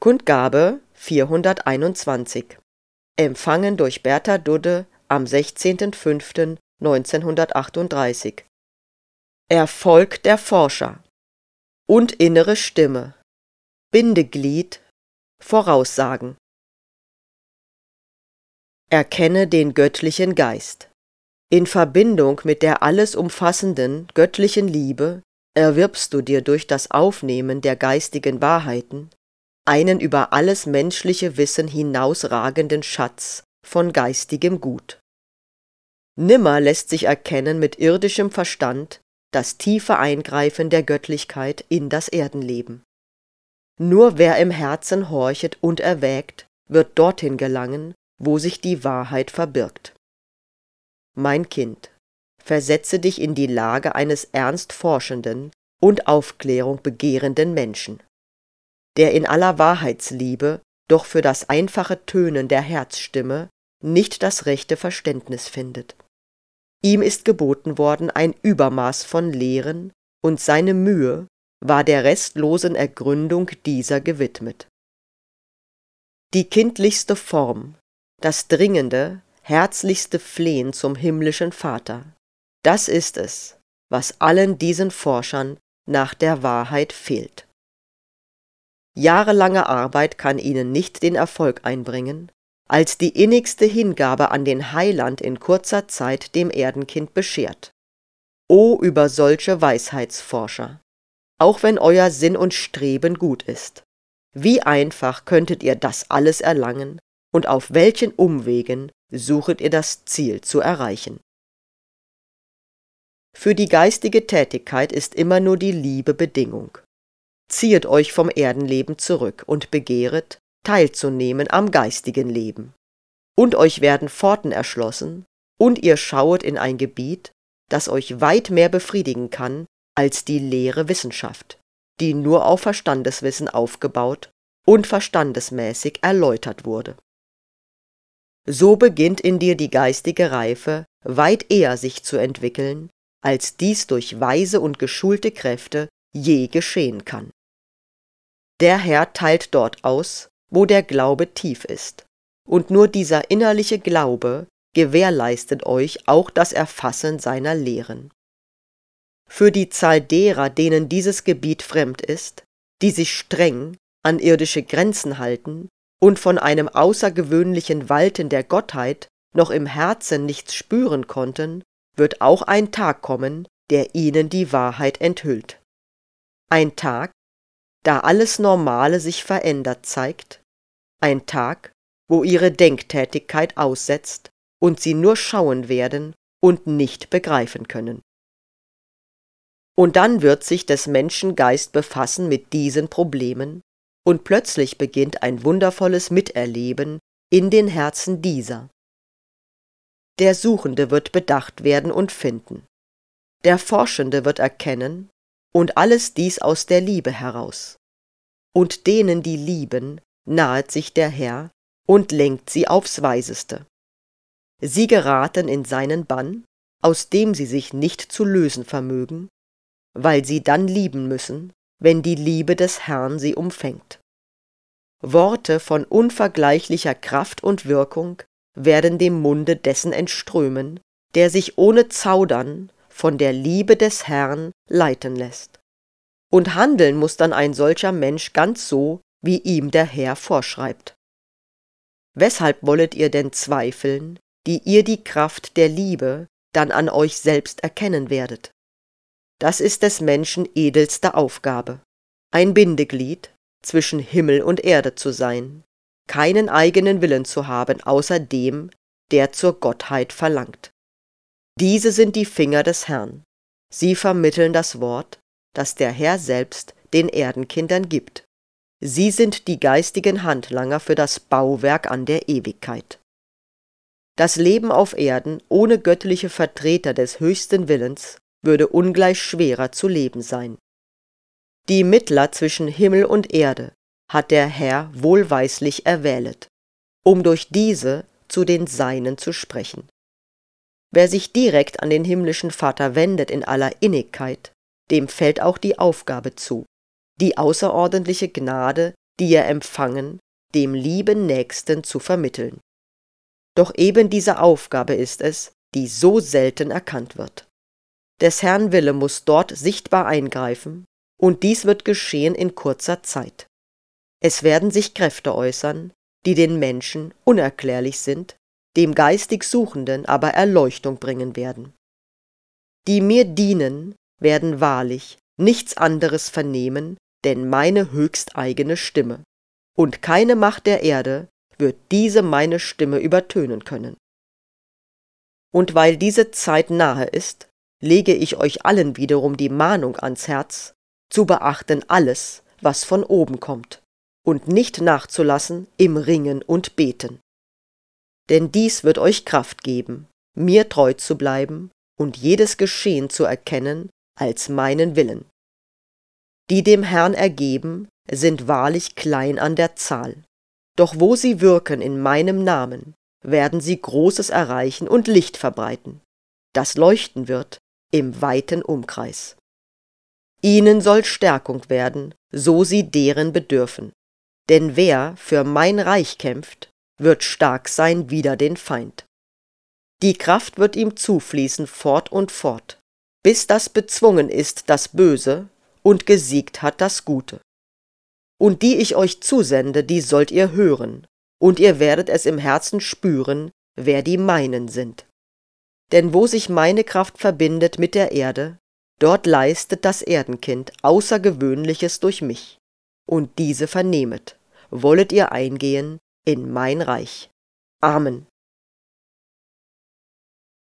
Kundgabe 421. Empfangen durch Bertha Dudde am 16.05.1938. Erfolg der Forscher und innere Stimme. Bindeglied. Voraussagen. Erkenne den göttlichen Geist. In Verbindung mit der alles umfassenden göttlichen Liebe erwirbst du dir durch das Aufnehmen der geistigen Wahrheiten einen über alles menschliche Wissen hinausragenden Schatz von geistigem Gut. Nimmer lässt sich erkennen mit irdischem Verstand das tiefe Eingreifen der Göttlichkeit in das Erdenleben. Nur wer im Herzen horchet und erwägt, wird dorthin gelangen, wo sich die Wahrheit verbirgt. Mein Kind, versetze dich in die Lage eines ernst forschenden und Aufklärung begehrenden Menschen, der in aller Wahrheitsliebe doch für das einfache Tönen der Herzstimme nicht das rechte Verständnis findet. Ihm ist geboten worden ein Übermaß von Lehren, und seine Mühe war der restlosen Ergründung dieser gewidmet. Die kindlichste Form, das dringende, herzlichste Flehen zum himmlischen Vater, das ist es, was allen diesen Forschern nach der Wahrheit fehlt. Jahrelange Arbeit kann ihnen nicht den Erfolg einbringen, als die innigste Hingabe an den Heiland in kurzer Zeit dem Erdenkind beschert. O über solche Weisheitsforscher! Auch wenn euer Sinn und Streben gut ist, wie einfach könntet ihr das alles erlangen und auf welchen Umwegen suchet ihr das Ziel zu erreichen? Für die geistige Tätigkeit ist immer nur die Liebe Bedingung. Ziehet euch vom Erdenleben zurück und begehret, teilzunehmen am geistigen Leben. Und euch werden Pforten erschlossen, und ihr schauet in ein Gebiet, das euch weit mehr befriedigen kann als die leere Wissenschaft, die nur auf Verstandeswissen aufgebaut und verstandesmäßig erläutert wurde. So beginnt in dir die geistige Reife weit eher sich zu entwickeln, als dies durch weise und geschulte Kräfte je geschehen kann. Der Herr teilt dort aus, wo der Glaube tief ist, und nur dieser innerliche Glaube gewährleistet euch auch das Erfassen seiner Lehren. Für die Zahl derer, denen dieses Gebiet fremd ist, die sich streng an irdische Grenzen halten und von einem außergewöhnlichen Walten der Gottheit noch im Herzen nichts spüren konnten, wird auch ein Tag kommen, der ihnen die Wahrheit enthüllt. Ein Tag, da alles Normale sich verändert zeigt, ein Tag, wo ihre Denktätigkeit aussetzt und sie nur schauen werden und nicht begreifen können. Und dann wird sich des Menschen Geist befassen mit diesen Problemen, und plötzlich beginnt ein wundervolles Miterleben in den Herzen dieser. Der Suchende wird bedacht werden und finden. Der Forschende wird erkennen, und alles dies aus der Liebe heraus. Und denen, die lieben, nahet sich der Herr und lenkt sie aufs Weiseste. Sie geraten in seinen Bann, aus dem sie sich nicht zu lösen vermögen, weil sie dann lieben müssen, wenn die Liebe des Herrn sie umfängt. Worte von unvergleichlicher Kraft und Wirkung werden dem Munde dessen entströmen, der sich ohne Zaudern von der Liebe des Herrn leiten lässt. Und handeln muß dann ein solcher Mensch ganz so, wie ihm der Herr vorschreibt. Weshalb wollet ihr denn zweifeln, die ihr die Kraft der Liebe dann an euch selbst erkennen werdet? Das ist des Menschen edelste Aufgabe, ein Bindeglied zwischen Himmel und Erde zu sein, keinen eigenen Willen zu haben außer dem, der zur Gottheit verlangt. Diese sind die Finger des Herrn, sie vermitteln das Wort, das der Herr selbst den Erdenkindern gibt. Sie sind die geistigen Handlanger für das Bauwerk an der Ewigkeit. Das Leben auf Erden ohne göttliche Vertreter des höchsten Willens würde ungleich schwerer zu leben sein. Die Mittler zwischen Himmel und Erde hat der Herr wohlweislich erwählet, um durch diese zu den Seinen zu sprechen. Wer sich direkt an den himmlischen Vater wendet in aller Innigkeit, dem fällt auch die Aufgabe zu, die außerordentliche Gnade die ihr empfangen, dem lieben Nächsten zu vermitteln. Doch eben diese Aufgabe ist es, die so selten erkannt wird. Des Herrn Wille muss dort sichtbar eingreifen, und dies wird geschehen in kurzer Zeit. Es werden sich Kräfte äußern, die den Menschen unerklärlich sind, dem geistig Suchenden aber Erleuchtung bringen werden. Die mir dienen, werden wahrlich nichts anderes vernehmen, denn meine höchsteigene Stimme, und keine Macht der Erde wird diese meine Stimme übertönen können. Und weil diese Zeit nahe ist, lege ich euch allen wiederum die Mahnung ans Herz, zu beachten alles, was von oben kommt, und nicht nachzulassen im Ringen und Beten. Denn dies wird euch Kraft geben, mir treu zu bleiben und jedes Geschehen zu erkennen als meinen Willen. Die dem Herrn ergeben, sind wahrlich klein an der Zahl, doch wo sie wirken in meinem Namen, werden sie Großes erreichen und Licht verbreiten, das leuchten wird im weiten Umkreis. Ihnen soll Stärkung werden, so sie deren bedürfen, denn wer für mein Reich kämpft, wird stark sein wider den Feind. Die Kraft wird ihm zufließen fort und fort, bis das bezwungen ist das Böse und gesiegt hat das Gute. Und die ich euch zusende, die sollt ihr hören, und ihr werdet es im Herzen spüren, wer die meinen sind. Denn wo sich meine Kraft verbindet mit der Erde, dort leistet das Erdenkind Außergewöhnliches durch mich, und diese vernehmet, wollet ihr eingehen in mein Reich. Amen.